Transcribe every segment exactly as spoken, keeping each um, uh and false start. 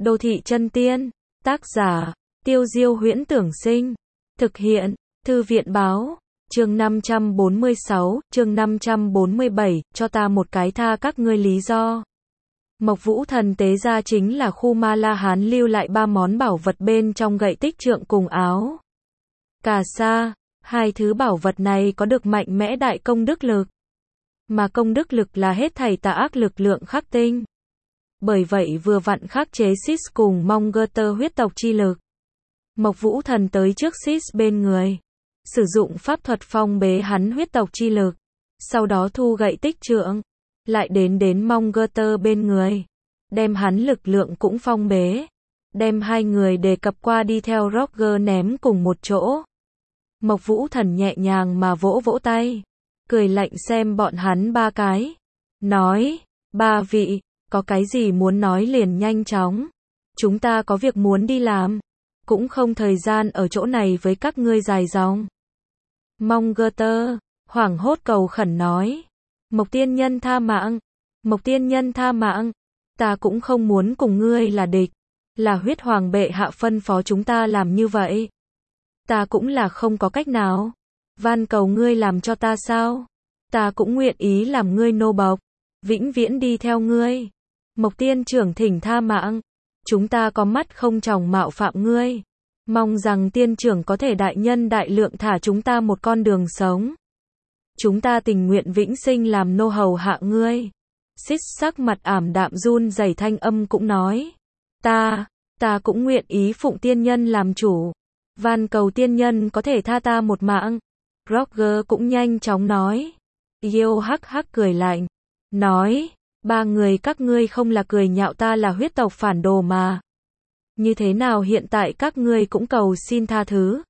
Đô thị chân tiên. Tác giả, Tiêu Diêu Huyễn Tưởng Sinh. Thực hiện, Thư viện Báo. Chương năm trăm bốn mươi sáu, chương năm trăm bốn mươi bảy, cho ta một cái tha các ngươi lý do. Mộc Vũ Thần tế ra chính là khu Ma La Hán lưu lại ba món bảo vật bên trong gậy tích trượng cùng áo cà sa. Hai thứ bảo vật này có được mạnh mẽ đại công đức lực. Mà công đức lực là hết thảy tà ác lực lượng khắc tinh. Bởi vậy vừa vặn khắc chế Sis cùng Mongolter huyết tộc chi lực. Mộc Vũ Thần tới trước Sis bên người. Sử dụng pháp thuật phong bế hắn huyết tộc chi lực. Sau đó thu gậy tích trượng. Lại đến đến Mongolter bên người. Đem hắn lực lượng cũng phong bế. Đem hai người đề cập qua đi theo Roger ném cùng một chỗ. Mộc Vũ Thần nhẹ nhàng mà vỗ vỗ tay. Cười lạnh xem bọn hắn ba cái. Nói, ba vị, có cái gì muốn nói liền nhanh chóng. Chúng ta có việc muốn đi làm. Cũng không thời gian ở chỗ này với các ngươi dài dòng. Mongolter, hoảng hốt cầu khẩn nói. Mộc tiên nhân tha mạng. Mộc tiên nhân tha mạng. Ta cũng không muốn cùng ngươi là địch. Là huyết hoàng bệ hạ phân phó chúng ta làm như vậy. Ta cũng là không có cách nào. Van cầu ngươi làm cho ta sao? Ta cũng nguyện ý làm ngươi nô bộc. Vĩnh viễn đi theo ngươi. Mộc tiên trưởng thỉnh tha mạng. Chúng ta có mắt không tròng mạo phạm ngươi. Mong rằng tiên trưởng có thể đại nhân đại lượng thả chúng ta một con đường sống. Chúng ta tình nguyện vĩnh sinh làm nô hầu hạ ngươi. Sis sắc mặt ảm đạm run rẩy thanh âm cũng nói. Ta, ta cũng nguyện ý phụng tiên nhân làm chủ. Van cầu tiên nhân có thể tha ta một mạng. Roger cũng nhanh chóng nói. Yêu hắc hắc cười lạnh. Nói, ba người các ngươi không là cười nhạo ta là huyết tộc phản đồ mà. Như thế nào hiện tại các ngươi cũng cầu xin tha thứ.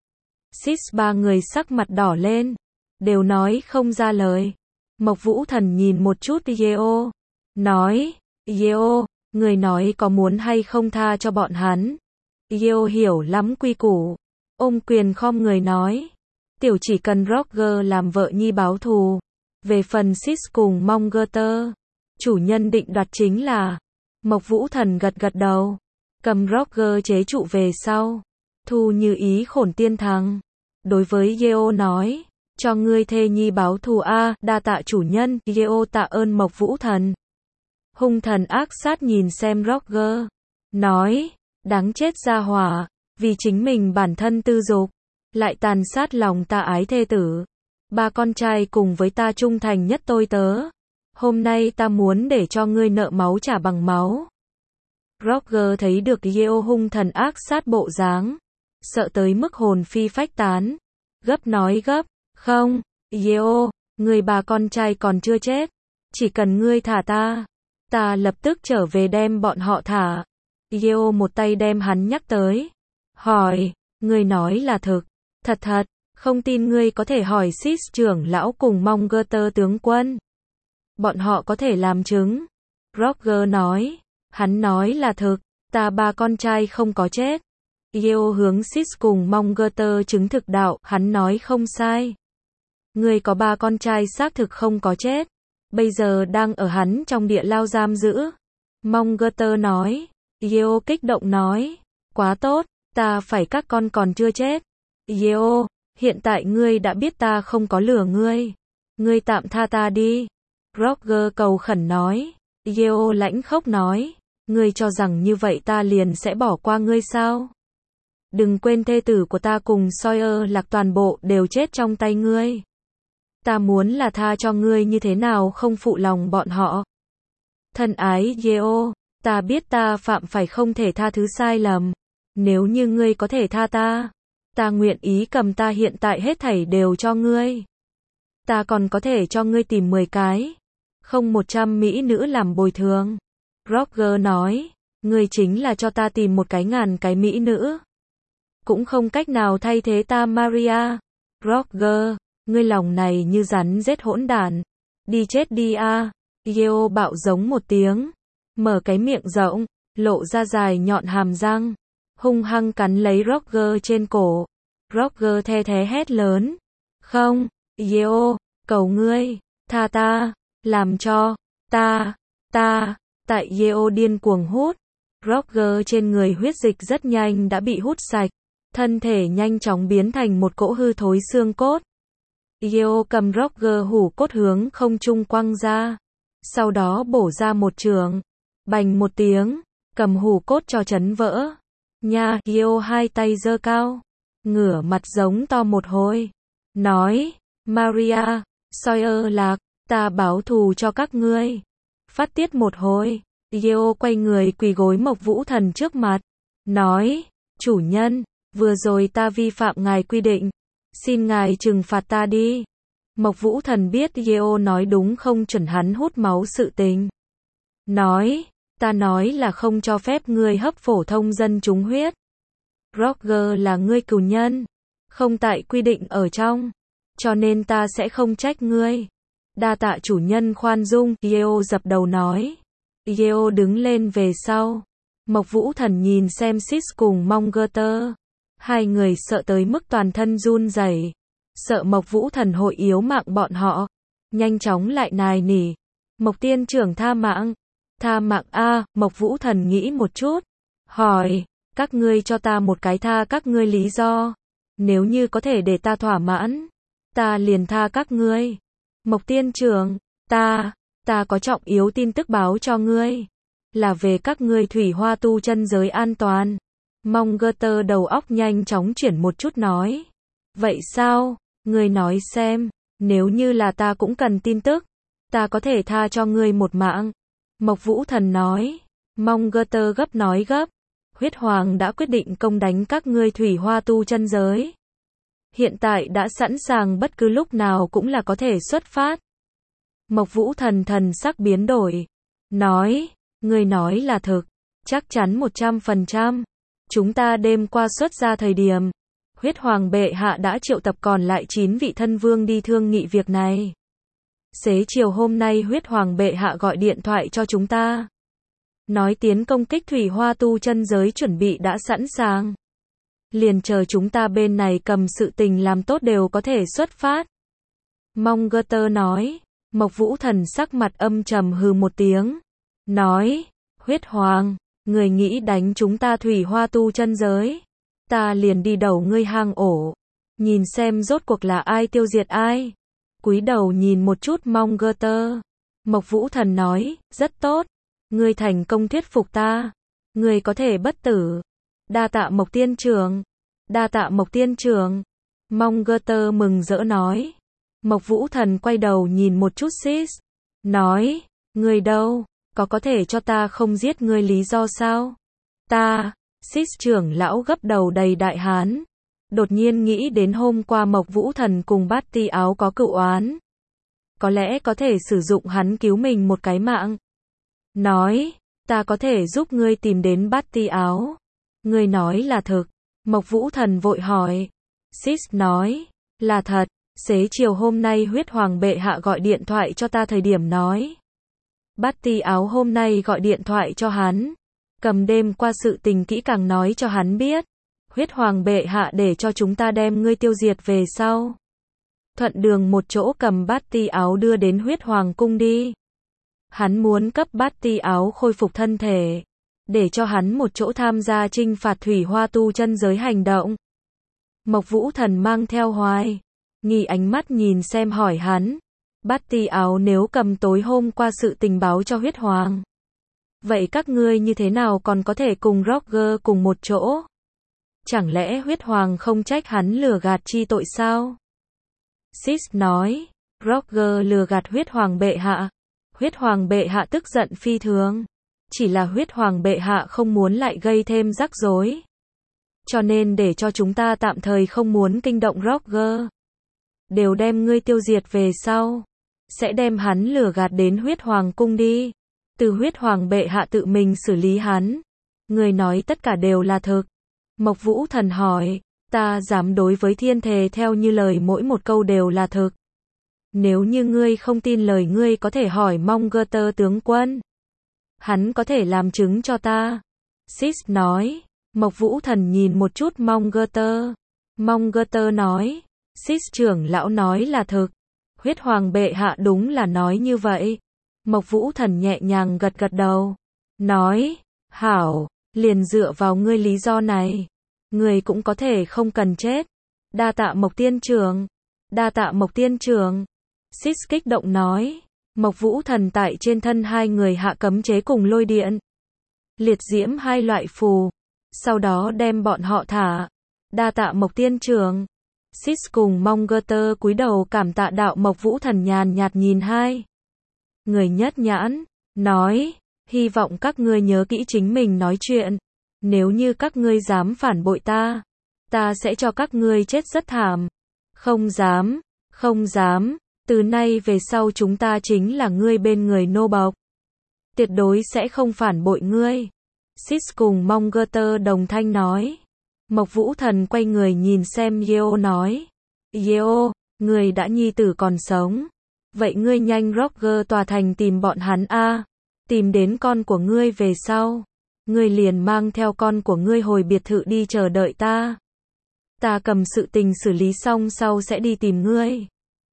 Sis ba người sắc mặt đỏ lên. Đều nói không ra lời. Mộc Vũ Thần nhìn một chút Yeo. Nói, Yeo, người nói có muốn hay không tha cho bọn hắn. Yeo hiểu lắm quy củ. Ôm quyền khom người nói. Tiểu chỉ cần Roger làm vợ nhi báo thù. Về phần Sis cùng Mongolter. Chủ nhân định đoạt chính là. Mộc Vũ Thần gật gật đầu. Cầm Roger chế trụ về sau. Thu như ý khổn tiên thằng. Đối với Yeo nói. Cho ngươi thê nhi báo thù a, đa tạ chủ nhân. Yeo tạ ơn Mộc Vũ Thần. Hung thần ác sát nhìn xem Roger. Nói. Đáng chết gia hỏa. Vì chính mình bản thân tư dục. Lại tàn sát lòng ta ái thê tử. Ba con trai cùng với ta trung thành nhất tôi tớ. Hôm nay ta muốn để cho ngươi nợ máu trả bằng máu. Roger thấy được Yeo hung thần ác sát bộ dáng. Sợ tới mức hồn phi phách tán. Gấp nói gấp. Không, Yeo, người bà con trai còn chưa chết. Chỉ cần ngươi thả ta. Ta lập tức trở về đem bọn họ thả. Yeo một tay đem hắn nhắc tới. Hỏi, ngươi nói là thực. Thật thật, không tin ngươi có thể hỏi Sis trưởng lão cùng Mongolter tướng quân. Bọn họ có thể làm chứng. Roger nói. Hắn nói là thực, ta ba con trai không có chết. Yeo hướng Sis cùng Mongolter chứng thực đạo, hắn nói không sai. Ngươi có ba con trai xác thực không có chết. Bây giờ đang ở hắn trong địa lao giam giữ. Mongolter nói. Yeo kích động nói. Quá tốt, ta phải các con còn chưa chết. Yeo, hiện tại ngươi đã biết ta không có lừa ngươi. Ngươi tạm tha ta đi. Roger cầu khẩn nói. Yeo lãnh khốc nói. Ngươi cho rằng như vậy ta liền sẽ bỏ qua ngươi sao? Đừng quên thê tử của ta cùng Sawyer lạc toàn bộ đều chết trong tay ngươi. Ta muốn là tha cho ngươi như thế nào không phụ lòng bọn họ. Thân ái Yeo, ta biết ta phạm phải không thể tha thứ sai lầm. Nếu như ngươi có thể tha ta, ta nguyện ý cầm ta hiện tại hết thảy đều cho ngươi. Ta còn có thể cho ngươi tìm mười cái, không một trăm mỹ nữ làm bồi thường. Roger nói, ngươi chính là cho ta tìm một cái ngàn cái mỹ nữ. Cũng không cách nào thay thế ta Maria. Roger, ngươi lòng này như rắn rết hỗn đản. Đi chết đi a. Yeo bạo giống một tiếng. Mở cái miệng rộng, lộ ra dài nhọn hàm răng. Hung hăng cắn lấy Roger trên cổ. Roger the thế hét lớn. Không, Yeo, cầu ngươi, tha ta, làm cho, ta, ta, tại Yeo điên cuồng hút. Roger trên người huyết dịch rất nhanh đã bị hút sạch, thân thể nhanh chóng biến thành một cỗ hư thối xương cốt. Geo cầm Roger hủ cốt hướng không trung quăng ra, sau đó bổ ra một trường, bành một tiếng, cầm hủ cốt cho chấn vỡ. Nha, Geo hai tay giơ cao, ngửa mặt giống to một hồi, nói, Maria, Sawyer lạc, ta báo thù cho các ngươi. Phát tiết một hồi, Geo quay người quỳ gối Mộc Vũ Thần trước mặt, nói, chủ nhân, vừa rồi ta vi phạm ngài quy định, xin ngài trừng phạt ta đi. Mộc Vũ Thần biết Geo nói đúng không chuẩn hắn hút máu sự tình. Nói, ta nói là không cho phép ngươi hấp phổ thông dân chúng huyết. Roger là ngươi cừu nhân, không tại quy định ở trong, cho nên ta sẽ không trách ngươi. Đa tạ chủ nhân khoan dung, Geo dập đầu nói. Geo đứng lên về sau. Mộc Vũ Thần nhìn xem Sis cùng Monggerter. Hai người sợ tới mức toàn thân run rẩy, sợ Mộc Vũ Thần hội yếu mạng bọn họ. Nhanh chóng lại nài nỉ. Mộc tiên trưởng tha mạng. Tha mạng a, Mộc Vũ Thần nghĩ một chút. Hỏi, các ngươi cho ta một cái tha các ngươi lý do. Nếu như có thể để ta thỏa mãn, ta liền tha các ngươi. Mộc tiên trưởng, ta, ta có trọng yếu tin tức báo cho ngươi. Là về các ngươi thủy hoa tu chân giới an toàn. Monggerter đầu óc nhanh chóng chuyển một chút nói. Vậy sao, ngươi nói xem, nếu như là ta cũng cần tin tức, ta có thể tha cho ngươi một mạng. Mộc Vũ Thần nói. Monggerter gấp nói gấp. Huyết Hoàng đã quyết định công đánh các ngươi thủy hoa tu chân giới. Hiện tại đã sẵn sàng bất cứ lúc nào cũng là có thể xuất phát. Mộc Vũ Thần thần sắc biến đổi. Nói, ngươi nói là thực, chắc chắn một trăm phần trăm. Chúng ta đêm qua xuất ra thời điểm, Huyết Hoàng bệ hạ đã triệu tập còn lại chín vị thân vương đi thương nghị việc này. Xế chiều hôm nay Huyết Hoàng bệ hạ gọi điện thoại cho chúng ta. Nói tiến công kích thủy hoa tu chân giới chuẩn bị đã sẵn sàng. Liền chờ chúng ta bên này cầm sự tình làm tốt đều có thể xuất phát. Monggerter nói. Mộc Vũ Thần sắc mặt âm trầm hừ một tiếng. Nói, Huyết Hoàng, người nghĩ đánh chúng ta thủy hoa tu chân giới. Ta liền đi đầu ngươi hang ổ. Nhìn xem rốt cuộc là ai tiêu diệt ai. Cúi đầu nhìn một chút Monggerter. Mộc Vũ Thần nói, rất tốt. Ngươi thành công thuyết phục ta. Ngươi có thể bất tử. Đa tạ Mộc tiên trưởng. Đa tạ Mộc tiên trưởng. Monggerter mừng rỡ nói. Mộc Vũ Thần quay đầu nhìn một chút Sis. Nói, ngươi đâu, có có thể cho ta không giết ngươi lý do sao? Ta, Sis trưởng lão gấp đầu đầy đại hán. Đột nhiên nghĩ đến hôm qua Mộc Vũ Thần cùng Bát Ti Áo có cựu oán. Có lẽ có thể sử dụng hắn cứu mình một cái mạng. Nói, ta có thể giúp ngươi tìm đến Bát Ti Áo. Ngươi nói là thực. Mộc Vũ Thần vội hỏi. Sis nói, là thật. Xế chiều hôm nay Huyết Hoàng bệ hạ gọi điện thoại cho ta thời điểm nói. Bát Ti Áo hôm nay gọi điện thoại cho hắn. Cầm đêm qua sự tình kỹ càng nói cho hắn biết. Huyết Hoàng bệ hạ để cho chúng ta đem ngươi tiêu diệt về sau. Thuận đường một chỗ cầm Bát Ti Áo đưa đến Huyết Hoàng cung đi. Hắn muốn cấp Bát Ti Áo khôi phục thân thể. Để cho hắn một chỗ tham gia chinh phạt thủy hoa tu chân giới hành động. Mộc Vũ Thần mang theo hoài. Nghi ánh mắt nhìn xem hỏi hắn. Bát Ti Áo nếu cầm tối hôm qua sự tình báo cho Huyết Hoàng. Vậy các ngươi như thế nào còn có thể cùng Roger cùng một chỗ? Chẳng lẽ Huyết Hoàng không trách hắn lừa gạt chi tội sao? Sis nói. Roger lừa gạt Huyết Hoàng bệ hạ. Huyết Hoàng bệ hạ tức giận phi thường. Chỉ là Huyết Hoàng bệ hạ không muốn lại gây thêm rắc rối. Cho nên để cho chúng ta tạm thời không muốn kinh động Roger. Đều đem ngươi tiêu diệt về sau. Sẽ đem hắn lừa gạt đến Huyết Hoàng cung đi. Từ Huyết Hoàng bệ hạ tự mình xử lý hắn. Ngươi nói tất cả đều là thực. Mộc Vũ Thần hỏi. Ta dám đối với thiên thề theo như lời mỗi một câu đều là thực. Nếu như ngươi không tin lời ngươi có thể hỏi Monggerter tướng quân. Hắn có thể làm chứng cho ta. Sis nói. Mộc Vũ Thần nhìn một chút Monggerter. Monggerter nói. Sis trưởng lão nói là thực. Huyết Hoàng bệ hạ đúng là nói như vậy. Mộc Vũ Thần nhẹ nhàng gật gật đầu. Nói. Hảo. Liền dựa vào ngươi lý do này, ngươi cũng có thể không cần chết. Đa tạ Mộc tiên trưởng, đa tạ Mộc tiên trưởng. Sis kích động nói. Mộc Vũ Thần tại trên thân hai người hạ cấm chế cùng lôi điện, liệt diễm hai loại phù, sau đó đem bọn họ thả. Đa tạ Mộc tiên trưởng. Sis cùng Monggerter cúi đầu cảm tạ đạo. Mộc Vũ Thần nhàn nhạt nhìn hai người nhất nhãn, nói, hy vọng các ngươi nhớ kỹ chính mình nói chuyện. Nếu như các ngươi dám phản bội ta, ta sẽ cho các ngươi chết rất thảm. Không dám, không dám, từ nay về sau chúng ta chính là ngươi bên người nô bộc. Tuyệt đối sẽ không phản bội ngươi. Sis cùng Monggerter đồng thanh nói. Mộc Vũ Thần quay người nhìn xem Yeo nói. Yeo, ngươi đã nhi tử còn sống. Vậy ngươi nhanh Roger tòa thành tìm bọn hắn a, tìm đến con của ngươi về sau. Ngươi liền mang theo con của ngươi hồi biệt thự đi chờ đợi ta. Ta cầm sự tình xử lý xong sau sẽ đi tìm ngươi.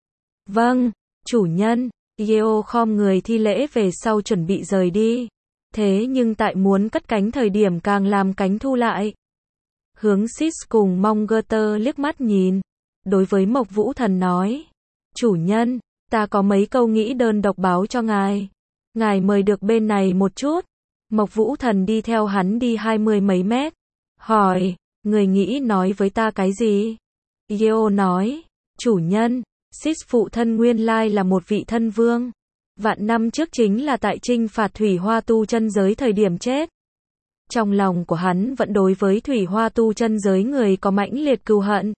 Vâng, chủ nhân. Yeo khom người thi lễ về sau chuẩn bị rời đi. Thế nhưng tại muốn cất cánh thời điểm càng làm cánh thu lại. Hướng Sis cùng Monggerter liếc mắt nhìn. Đối với Mộc Vũ Thần nói. Chủ nhân, ta có mấy câu nghĩ đơn độc báo cho ngài. Ngài mời được bên này một chút. Mộc Vũ Thần đi theo hắn đi hai mươi mấy mét. Hỏi, người nghĩ nói với ta cái gì? Yeo nói, chủ nhân, Sis phụ thân nguyên lai là một vị thân vương. Vạn năm trước chính là tại trinh phạt Thủy Hoa tu chân giới thời điểm chết. Trong lòng của hắn vẫn đối với Thủy Hoa tu chân giới người có mãnh liệt cừu hận.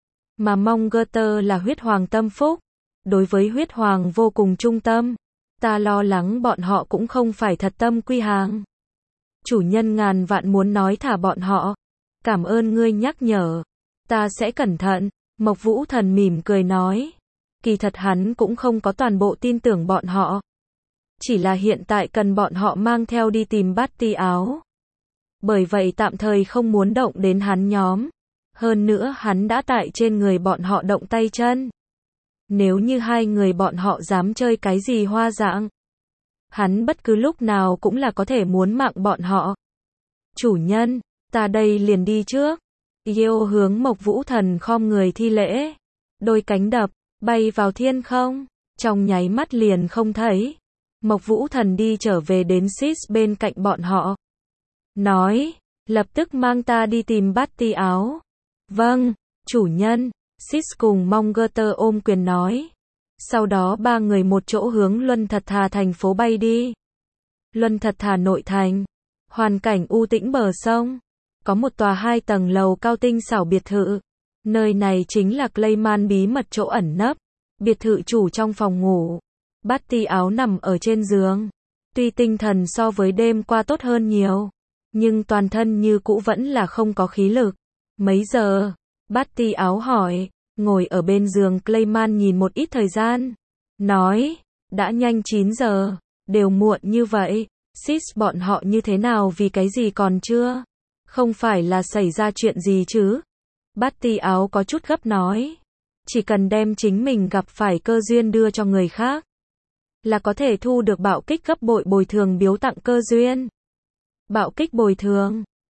Mà Monggerter là huyết hoàng tâm phúc. Đối với huyết hoàng vô cùng trung tâm. Ta lo lắng bọn họ cũng không phải thật tâm quy hàng. Chủ nhân ngàn vạn muốn nói thả bọn họ. Cảm ơn ngươi nhắc nhở. Ta sẽ cẩn thận. Mộc Vũ Thần mỉm cười nói. Kỳ thật hắn cũng không có toàn bộ tin tưởng bọn họ. Chỉ là hiện tại cần bọn họ mang theo đi tìm bát ti áo. Bởi vậy tạm thời không muốn động đến hắn nhóm. Hơn nữa hắn đã tại trên người bọn họ động tay chân. Nếu như hai người bọn họ dám chơi cái gì hoa dạng, hắn bất cứ lúc nào cũng là có thể muốn mạng bọn họ. Chủ nhân, ta đây liền đi trước. Yeo hướng Mộc Vũ Thần khom người thi lễ. Đôi cánh đập, bay vào thiên không. Trong nháy mắt liền không thấy. Mộc Vũ Thần đi trở về đến Sis bên cạnh bọn họ. Nói, lập tức mang ta đi tìm bát ti áo. Vâng, chủ nhân. Sis cùng Monggerter ôm quyền nói. Sau đó ba người một chỗ hướng Luân Thật Thà thành phố bay đi. Luân Thật Thà nội thành. Hoàn cảnh u tĩnh bờ sông. Có một tòa hai tầng lầu cao tinh xảo biệt thự. Nơi này chính là Clayman bí mật chỗ ẩn nấp. Biệt thự chủ trong phòng ngủ. Bát ti áo nằm ở trên giường. Tuy tinh thần so với đêm qua tốt hơn nhiều. Nhưng toàn thân như cũ vẫn là không có khí lực. Mấy giờ? Bát ti áo hỏi. Ngồi ở bên giường Clayman nhìn một ít thời gian. Nói. Đã nhanh chín giờ. Đều muộn như vậy. Sis bọn họ như thế nào vì cái gì còn chưa? Không phải là xảy ra chuyện gì chứ? Bát ti áo có chút gấp nói. Chỉ cần đem chính mình gặp phải cơ duyên đưa cho người khác. Là có thể thu được bạo kích gấp bội bồi thường biếu tặng cơ duyên. Bạo kích bồi thường.